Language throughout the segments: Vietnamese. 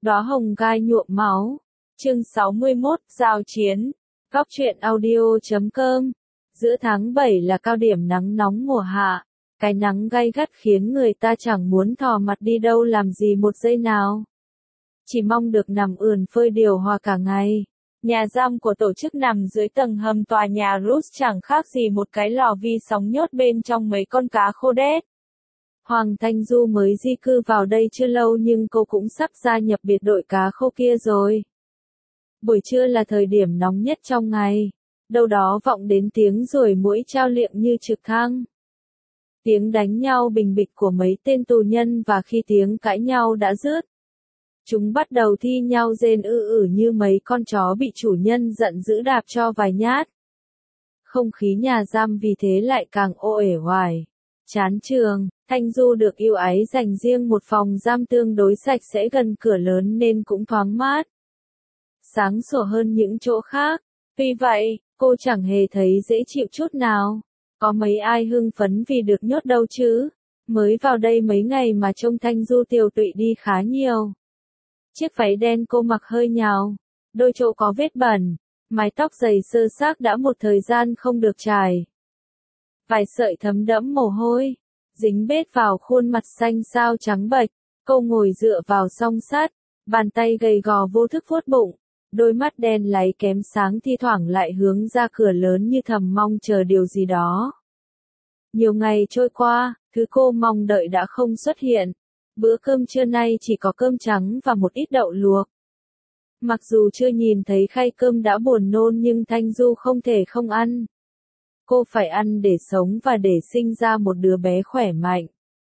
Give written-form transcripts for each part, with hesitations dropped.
Đóa hồng gai nhuộm máu. Chương 61, giao chiến. Góc truyện audio.com. Giữa tháng 7 là cao điểm nắng nóng mùa hạ. Cái nắng gay gắt khiến người ta chẳng muốn thò mặt đi đâu làm gì một giây nào. Chỉ mong được nằm ườn phơi điều hòa cả ngày. Nhà giam của tổ chức nằm dưới tầng hầm tòa nhà Rus chẳng khác gì một cái lò vi sóng nhốt bên trong mấy con cá khô đét. Hoàng Thanh Du mới di cư vào đây chưa lâu nhưng cô cũng sắp gia nhập biệt đội cá khô kia rồi. Buổi trưa là thời điểm nóng nhất trong ngày. Đâu đó vọng đến tiếng ruồi muỗi trao liệng như trực thăng. Tiếng đánh nhau bình bịch của mấy tên tù nhân và khi tiếng cãi nhau đã dứt. Chúng bắt đầu thi nhau rên như mấy con chó bị chủ nhân giận dữ đạp cho vài nhát. Không khí nhà giam vì thế lại càng ô uể oải. Chán trường, Thanh Du được yêu ái dành riêng một phòng giam tương đối sạch sẽ gần cửa lớn nên cũng thoáng mát. Sáng sủa hơn những chỗ khác. Tuy vậy, cô chẳng hề thấy dễ chịu chút nào. Có mấy ai hưng phấn vì được nhốt đâu chứ. Mới vào đây mấy ngày mà trông Thanh Du tiều tụy đi khá nhiều. Chiếc váy đen cô mặc hơi nhào. Đôi chỗ có vết bẩn. Mái tóc dày sơ xác đã một thời gian không được chải. Vài sợi thấm đẫm mồ hôi. Dính bết vào khuôn mặt xanh xao trắng bệch. Cô ngồi dựa vào song sắt. Bàn tay gầy gò vô thức vuốt bụng. Đôi mắt đen láy kém sáng thi thoảng lại hướng ra cửa lớn như thầm mong chờ điều gì đó. Nhiều ngày trôi qua, thứ cô mong đợi đã không xuất hiện. Bữa cơm trưa nay chỉ có cơm trắng và một ít đậu luộc. Mặc dù chưa nhìn thấy khay cơm đã buồn nôn nhưng Thanh Du không thể không ăn. Cô phải ăn để sống và để sinh ra một đứa bé khỏe mạnh.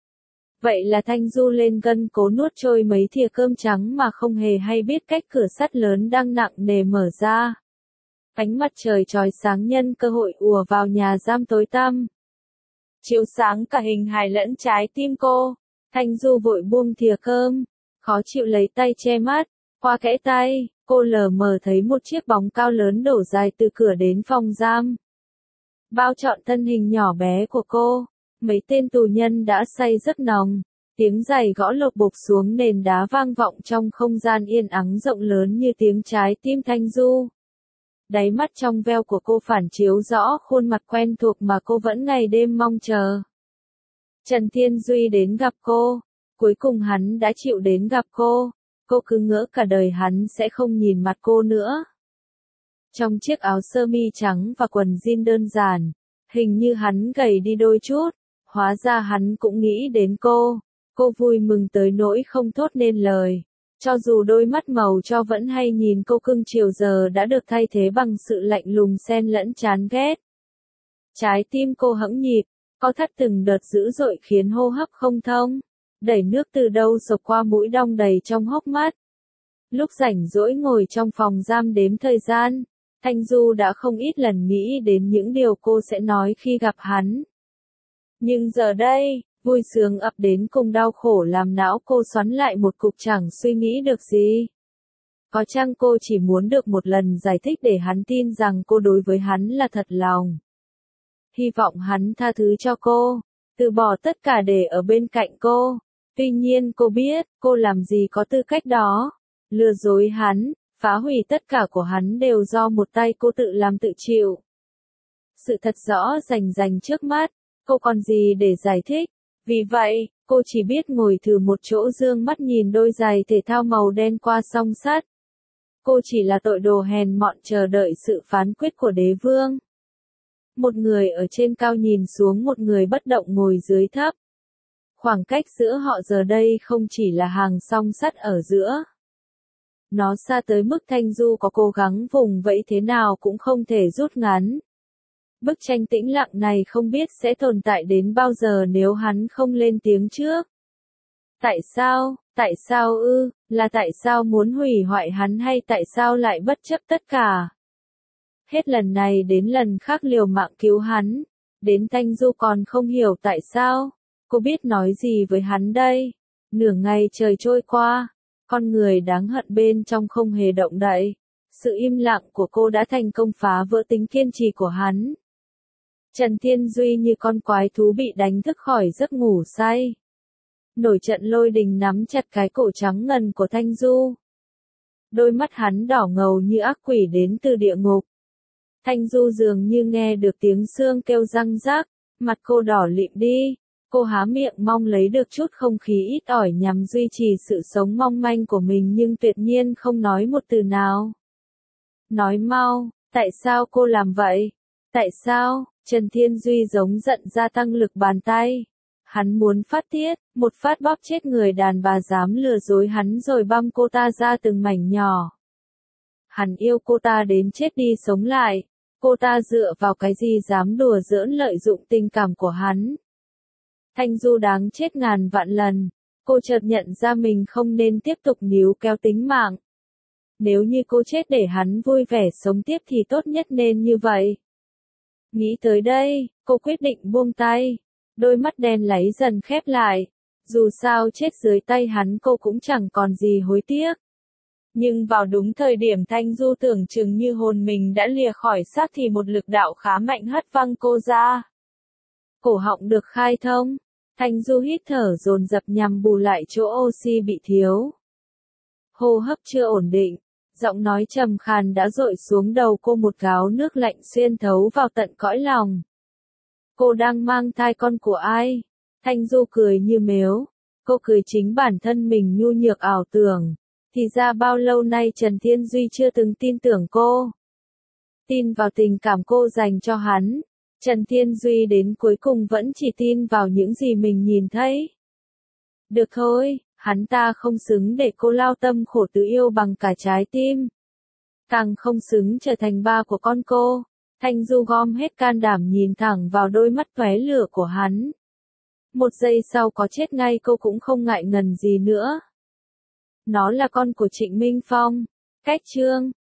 Vậy là Thanh Du lên cân cố nuốt trôi mấy thìa cơm trắng mà không hề hay biết cách cửa sắt lớn đang nặng nề mở ra. Ánh mặt trời chói sáng nhân cơ hội ùa vào nhà giam tối tăm. Chiếu sáng cả hình hài lẫn trái tim cô. Thanh Du vội buông thìa cơm, khó chịu lấy tay che mắt. Qua kẽ tay, cô lờ mờ thấy một chiếc bóng cao lớn đổ dài từ cửa đến phòng giam. Bao trọn thân hình nhỏ bé của cô. Mấy tên tù nhân đã say rất nồng, tiếng giày gõ lộp bộp xuống nền đá vang vọng trong không gian yên ắng rộng lớn như tiếng trái tim Thanh Du. Đáy mắt trong veo của cô phản chiếu rõ khuôn mặt quen thuộc mà cô vẫn ngày đêm mong chờ. Trần Thiên Duy đến gặp cô, cuối cùng hắn đã chịu đến gặp cô cứ ngỡ cả đời hắn sẽ không nhìn mặt cô nữa. Trong chiếc áo sơ mi trắng và quần jean đơn giản, hình như hắn gầy đi đôi chút. Hóa ra hắn cũng nghĩ đến cô vui mừng tới nỗi không thốt nên lời. Cho dù đôi mắt màu cho vẫn hay nhìn cô cưng chiều giờ đã được thay thế bằng sự lạnh lùng xen lẫn chán ghét. Trái tim cô hẫng nhịp, co thắt từng đợt dữ dội khiến hô hấp không thông. Đẩy nước từ đâu xộc qua mũi đong đầy trong hốc mắt. Lúc rảnh rỗi ngồi trong phòng giam đếm thời gian, Thanh Du đã không ít lần nghĩ đến những điều cô sẽ nói khi gặp hắn. Nhưng giờ đây, vui sướng ập đến cùng đau khổ làm não cô xoắn lại một cục chẳng suy nghĩ được gì. Có chăng cô chỉ muốn được một lần giải thích để hắn tin rằng cô đối với hắn là thật lòng. Hy vọng hắn tha thứ cho cô, từ bỏ tất cả để ở bên cạnh cô. Tuy nhiên cô biết, cô làm gì có tư cách đó. Lừa dối hắn, phá hủy tất cả của hắn đều do một tay cô tự làm tự chịu. Sự thật rõ rành trước mắt. Cô còn gì để giải thích, vì vậy, cô chỉ biết ngồi thử một chỗ dương mắt nhìn đôi giày thể thao màu đen qua song sắt. Cô chỉ là tội đồ hèn mọn chờ đợi sự phán quyết của đế vương. Một người ở trên cao nhìn xuống một người bất động ngồi dưới thấp. Khoảng cách giữa họ giờ đây không chỉ là hàng song sắt ở giữa. Nó xa tới mức Thanh Du có cố gắng vùng vẫy thế nào cũng không thể rút ngắn. Bức tranh tĩnh lặng này không biết sẽ tồn tại đến bao giờ nếu hắn không lên tiếng trước. Tại sao là tại sao muốn hủy hoại hắn hay tại sao lại bất chấp tất cả? Hết lần này đến lần khác liều mạng cứu hắn, đến Thanh Du còn không hiểu tại sao, cô biết nói gì với hắn đây? Nửa ngày trời trôi qua, con người đáng hận bên trong không hề động đậy, sự im lặng của cô đã thành công phá vỡ tính kiên trì của hắn. Trần Thiên Duy như con quái thú bị đánh thức khỏi giấc ngủ say. Nổi trận lôi đình nắm chặt cái cổ trắng ngần của Thanh Du. Đôi mắt hắn đỏ ngầu như ác quỷ đến từ địa ngục. Thanh Du dường như nghe được tiếng xương kêu răng rác, mặt cô đỏ lịm đi, cô há miệng mong lấy được chút không khí ít ỏi nhằm duy trì sự sống mong manh của mình nhưng tuyệt nhiên không nói một từ nào. Nói mau, tại sao cô làm vậy? Tại sao? Trần Thiên Duy giống giận gia tăng lực bàn tay. Hắn muốn phát tiết, một phát bóp chết người đàn bà dám lừa dối hắn rồi băm cô ta ra từng mảnh nhỏ. Hắn yêu cô ta đến chết đi sống lại. Cô ta dựa vào cái gì dám đùa giỡn lợi dụng tình cảm của hắn? Thanh Du đáng chết ngàn vạn lần. Cô chợt nhận ra mình không nên tiếp tục níu kéo tính mạng. Nếu như cô chết để hắn vui vẻ sống tiếp thì tốt nhất nên như vậy. Nghĩ tới đây, cô quyết định buông tay. Đôi mắt đen láy dần khép lại. Dù sao chết dưới tay hắn cô cũng chẳng còn gì hối tiếc. Nhưng vào đúng thời điểm Thanh Du tưởng chừng như hồn mình đã lìa khỏi xác thì một lực đạo khá mạnh hất văng cô ra. Cổ họng được khai thông. Thanh Du hít thở dồn dập nhằm bù lại chỗ oxy bị thiếu. Hô hấp chưa ổn định. Giọng nói trầm khàn đã dội xuống đầu cô một gáo nước lạnh xuyên thấu vào tận cõi lòng. Cô đang mang thai con của ai? Thanh Du cười như mếu. Cô cười chính bản thân mình nhu nhược ảo tưởng. Thì ra bao lâu nay Trần Thiên Duy chưa từng tin tưởng cô. Tin vào tình cảm cô dành cho hắn. Trần Thiên Duy đến cuối cùng vẫn chỉ tin vào những gì mình nhìn thấy. Được thôi, hắn ta không xứng để cô lao tâm khổ tứ yêu bằng cả trái tim. Càng không xứng trở thành ba của con cô. Thanh Du gom hết can đảm nhìn thẳng vào đôi mắt tóe lửa của hắn. Một giây sau có chết ngay cô cũng không ngại ngần gì nữa. Nó là con của Trịnh Minh Phong. Cách chương